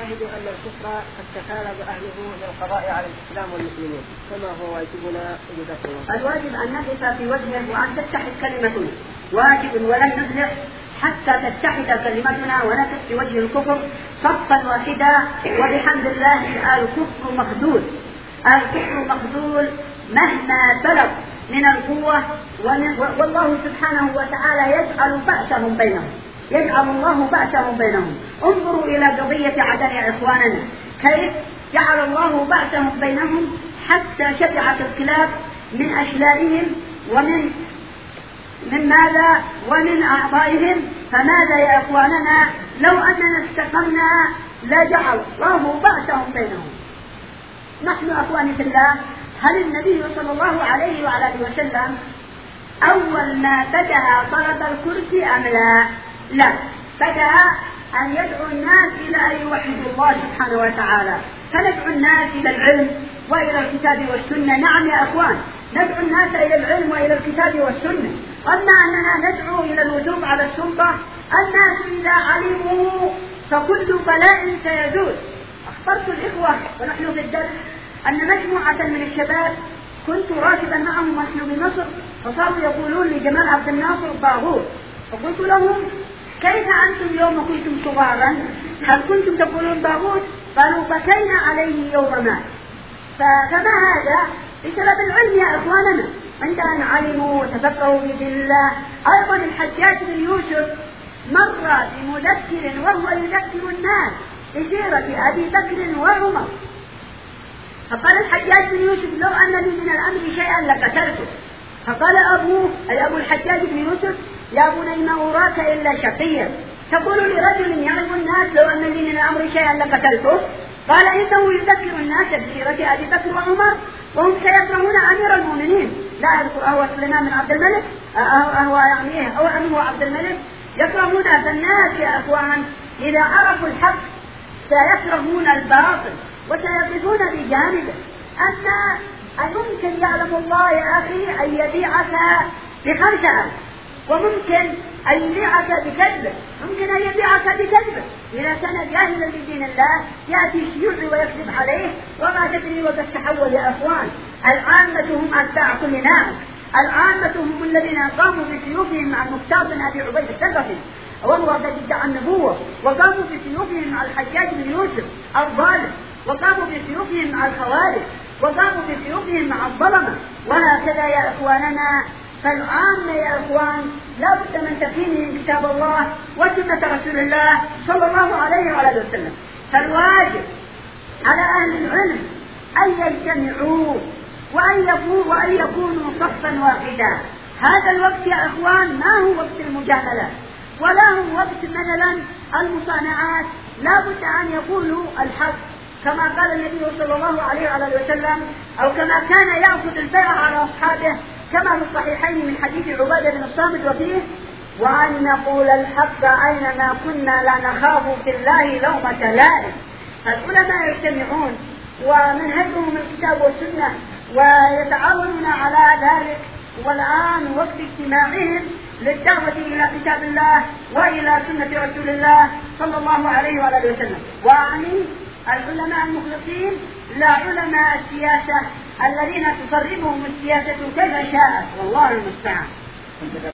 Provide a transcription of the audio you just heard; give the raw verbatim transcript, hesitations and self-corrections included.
الواجب أن الكفر قد تكالب أهله للقضاء على الإسلام والمسلمين، فما هو واجبنا جزاكم الله؟ الواجب أن نقف في وجهه وأن تتحد كلمتنا، واجب ولن نفلح حتى تتحد كلمتنا ونقف في وجه الكفر صفا واحدا. وبحمد الله الكفر مخذول، الكفر مخذول مهما بلغ من القوة، والله سبحانه وتعالى يجعل بأسهم بينهم، يجعل الله بأسهم بينهم. انظروا إلى قضية عدن يا إخواننا، كيف جعل الله بأسهم بينهم حتى شجعت الكلاب من أشلائهم ومن من ماذا ومن أعضائهم. فماذا يا إخواننا لو أننا استقمنا لجعل الله بأسهم بينهم. نحن أخواني في الله، هل النبي صلى الله عليه وعلى آله وسلم أول ما بدأ طلب الكرسي أم لا؟ لا، بدأ أن يدعو الناس إلى أن يوحدوا الله سبحانه وتعالى، فندعو الناس إلى العلم وإلى الكتاب والسنة. نعم يا أخوان، ندعو الناس إلى العلم وإلى الكتاب والسنة. أما أننا ندعو إلى الوجوب على السلطة، الناس إذا علموا فكل بلاء سيزول. أخبرت الإخوة ونحن في الدرس أن مجموعة من الشباب كنت راكبا معهم ونحن بمصر، فصاروا يقولون لجمال عبد الناصر طاغوت، فقلت لهم كيف أنتم يوم كنتم صغارا هل كنتم تقولون طاغوت؟ قالوا بكينا عليه يوم مات. فما هذا؟ بسبب العلم يا إخواننا، عند أن علموا وتفقهوا بدين الله. أيضا الحجاج بن يوسف مر بمذكر وهو يذكر الناس بسيرة أبي بكر وعمر، فقال الحجاج بن يوسف لو أن لي من الأمر شيئا لقتلته. فقال أبوه أي أبو الحجاج بن يوسف يا بني ما أراك إلا شقيا، تقول لرجل يعلم الناس لو أن لي من الأمر شيئا لقتلته. قال إنه يذكر الناس بسيرة أبي بكر وعمر وهم سيكرهون أمير المؤمنين. لا أذكر أهو سليمان بن عبد الملك أهو يعني أو أمه عبد الملك يكرهون. فالناس يا أخوان إذا عرفوا الحق سيكرهون الباطل وسيقفون بجانبه. أن ممكن يعلم الله يا أخي أن يبيعك بخمسة ألف، وممكن أن يبيعك بكذبه، ممكن أن يبيعك بكذبه. إذا كان جاهلا بدين الله يأتي شيوعي ويكذب عليه وما تدري وقد تحول. يا أخوان العامة هم أتباع كل ناس، العامة هم الذين قاموا بسيوفهم مع المختار بن أبي عبيد الثقفي وهو قد ادعى النبوة، وقاموا بسيوفهم مع الحجاج بن يوسف الظالم، وقاموا بسيوفهم مع الخوارج، وقاموا بسيوفهم مع الظلمة. وهكذا يا إخواننا، فالعامة يا إخوان لا بد من تفهيم كتاب الله وسنة رسول الله صلى الله عليه وآله وسلم. فالواجب على أهل العلم أن يجتمعوا وأن يكونوا وأن يكونوا صفا واحدا. هذا الوقت يا إخوان ما هو وقت المجاملات ولا هو وقت مثلا المصانعات، لا بد أن يقولوا الحق كما قال النبي صلى الله عليه وآله وسلم، أو كما كان يأخذ البيع على أصحابه كما في الصحيحين من حديث عبادة بن الصامت وفيه وأن نقول الحق أينما كنا لا نخاف في الله لومة لائم. العلماء يجتمعون ومنهجهم الكتاب والسنة ويتعاونون على ذلك، والآن وقت اجتماعهم للدعوة إلى كتاب الله وإلى سنة رسول الله صلى الله عليه وآله وسلم. وأعني العلماء المخلصين لا علماء السياسة الذين تصرفهم السياسة كيف شاءت، والله المستعان.